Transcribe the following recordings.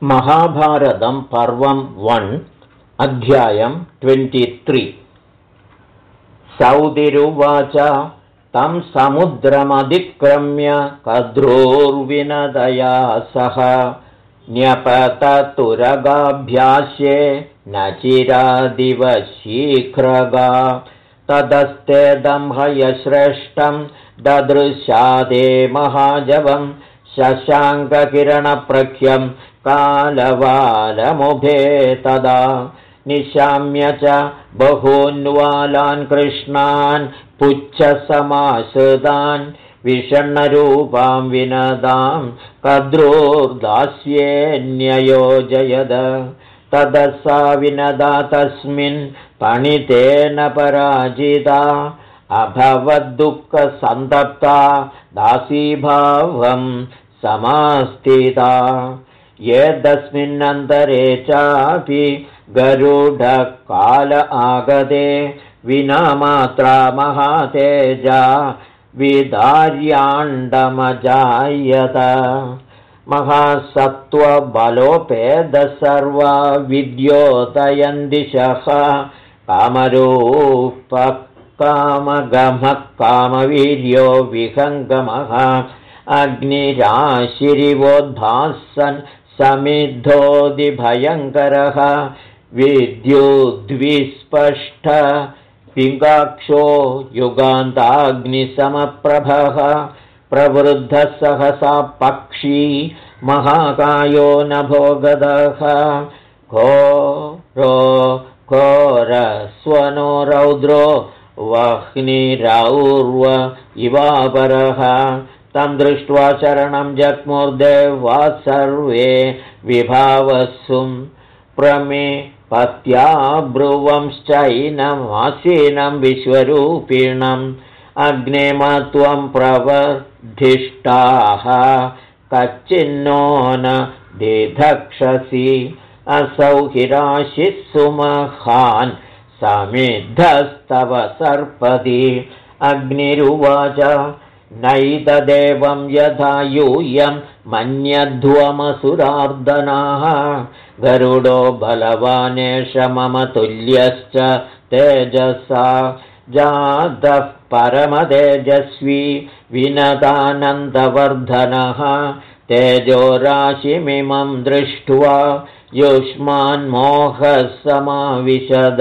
महाभारतं पर्वं 1 अध्यायं 23 सौदिरुवाच तं समुद्रमतिक्रम्य कद्रूर्विनदया सह न्यपततुरगाभ्यास्ये न चिरादिव शीघ्रगा ततस्तेदं हयश्रेष्ठं ददृशादे महाजवं शशाङ्ककिरणप्रख्यं कालवालमुभे तदा निशाम्य च बहून्वालान् कृष्णान् पुच्छसमाश्रितान् विषण्णरूपां विनदां कद्रूर्दास्येऽन्ययोजयद ततः सा विनदा तस्मिन् पणितेन पराजिता अभवद्दुःखसन्तप्ता दासीभावं समास्थिता एतस्मिन्नन्तरे चापि गरुडकाल आगते विना मात्रा महातेजा विदार्याण्डमजायत महासत्त्वबलोपेदसर्वा विद्योतयन्दिशः कामरूपः कामगमः कामवीर्यो विहङ्गमः अग्निराशिरिवोद्भासन् समिद्धोदिभयङ्करः विद्युद्विस्पष्ट पिङ्गाक्षो युगान्ताग्निसमप्रभः प्रवृद्धः सहसा पक्षी महाकायो नभोगदः घोरस्वनो रौद्रो वह्निरौर्व इवापरः तं दृष्ट्वा शरणं जग्मुर्देवा सर्वे विभावस्सुं प्रमेपत्या ब्रुवंश्चैनमासीनं विश्वरूपिणम् अग्ने त्वं प्रवर्धिष्ठाः कच्चिन्नो न दिधक्षसि असौ हिराशिः सुमहान् समिद्धस्तव सर्पदि अग्निरुवाच नैतदेवं यथा यूयं मन्यध्वमसुरार्दनाः गरुडो बलवानेष मम तुल्यश्च तेजसा जातः परमतेजस्वी विनतानन्दवर्धनः तेजोराशिमिमं दृष्ट्वा युष्मान्मोहः समाविशद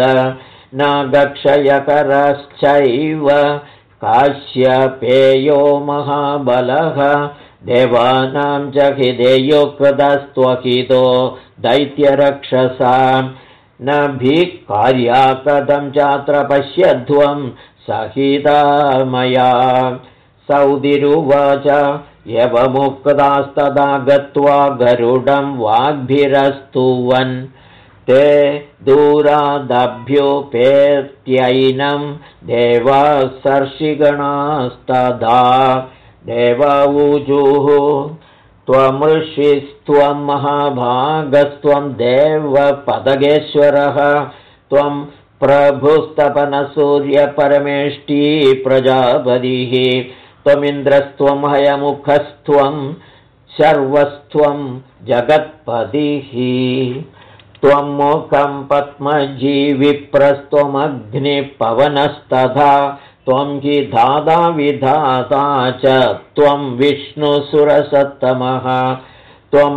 नागक्षयकरश्चैव काश्यपेयो महाबलः देवानां च हिदेयो कृतस्त्वहितो दैत्यरक्षसां न भिक्कार्या कथं चात्र पश्यध्वं सहिता मया सौदिरुवाच यवमुक्तास्तदा गत्वा गरुडं वाग्भिरस्तुवन् ते दूरादभ्युपेत्यैनं देवासर्षिगणास्तदा देवावूजुः त्वमृषिस्त्वं महाभागस्त्वं देवपदगेश्वरः त्वं प्रभुस्तपनसूर्यपरमेष्ठी प्रजापतिः त्वमिन्द्रस्त्वं हयमुखस्त्वं शर्वस्त्वं जगत्पतिः त्वं मुखं पद्मजीविप्रस्त्वमग्निपवनस्तथा त्वं हि धाता विधाता च त्वं विष्णुसुरसत्तमः त्वं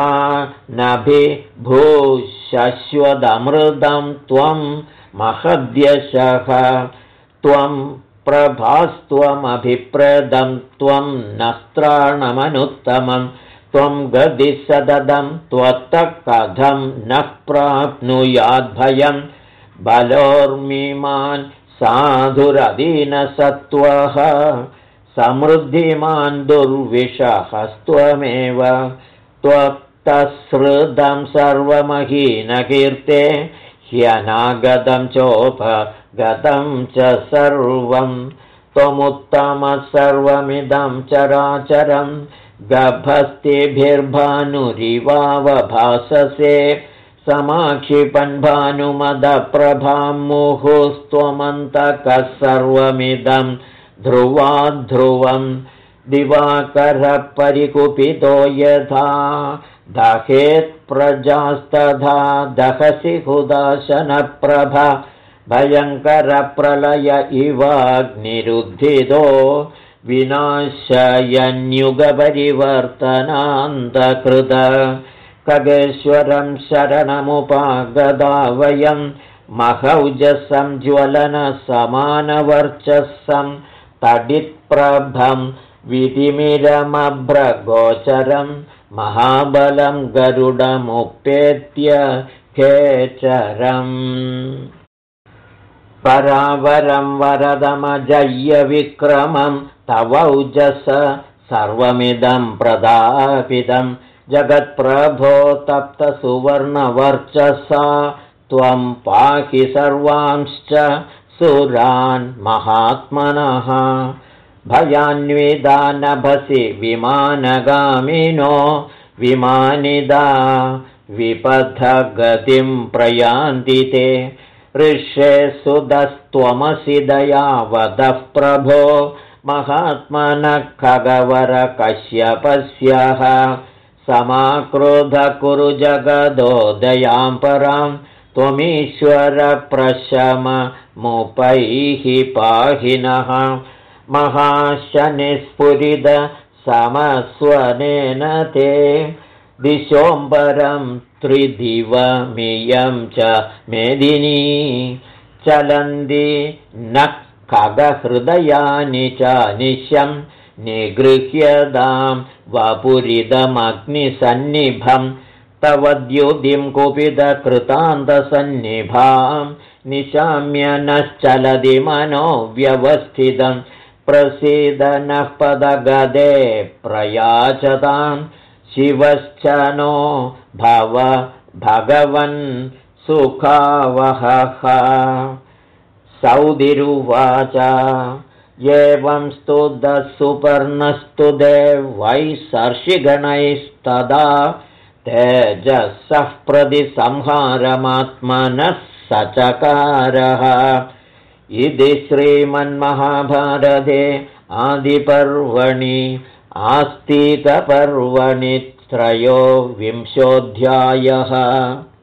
महानभिभूषश्वदमृतं त्वं महद्यशः त्वं प्रभास्त्वमभिप्रदं त्वं नस्त्राणमनुत्तमं त्वं गदिसददं त्वत्तः कथं न प्राप्नुयाद्भयं बलोर्मिमान् साधुरदीनसत्त्वः समृद्धिमान् दुर्विषहस्त्वमेव त्वत्तसृदं सर्वमहीनकीर्ते ह्यनागतं चोपगतं च सर्वं त्वमुत्तमः सर्वमिदं चराचरं गभस्तिभिर्भानुरिवावभाससे समाक्षिपन् भानुमदप्रभां मुहुस्त्वमन्तकः सर्वमिदं ध्रुवाध्रुवं दिवाकरः परिकुपितो यथा दहेत्प्रजास्तथा दहसि हुदाशनप्रभा भयङ्करप्रलय इवाग्निरुद्धितो विनाशयन्युगपरिवर्तनान्तकृत खगेश्वरं शरणमुपागदा वयं महौजसं ज्वलनसमानवर्चस्सं तडित्प्रभं विधिमिरमभ्रगोचरं महाबलं गरुडमुपेत्य खेचरम् परावरं वरदमजय्य विक्रमं तवौजस सर्वमिदं प्रदापितं जगत्प्रभो तप्तसुवर्णवर्चसा त्वं पाहि सर्वांश्च सुरान् महात्मनः भयान्विदा नभसि विमानगामिनो विमानिदा विपथगतिं प्रयान्ति ते ऋषे सुदस्त्वमसि दयावदः प्रभो महात्मनः खगवरकश्यपस्यः समाक्रोध कुरु जगदो दयां परां त्वमीश्वर प्रशममुपैः पाहिनः महाशनिस्फुरिद समस्वनेन ते दिशोऽम्बरं त्रिदिवमियं च मेदिनी चलन्ति न खगहृदयानि च निशं निगृह्यदां वपुरिदमग्निसन्निभं तव द्युतिं कुपितकृतान्तसन्निभां निशाम्य नश्चलति मनो व्यवस्थितं प्रसीद नः पदगदे प्रयाचतां शिवश्च नो भव भगवन् सुखावहः सौदिरुवाच एवं स्तुतः सुपर्णस्तु देवैः सर्षिगणैस्तदा तेजसः प्रतिसंहारमात्मनः सचकारः इति श्रीमन्महाभारते आदिपर्वणि आस्तिकपर्वणि 3 विंशोऽध्यायः।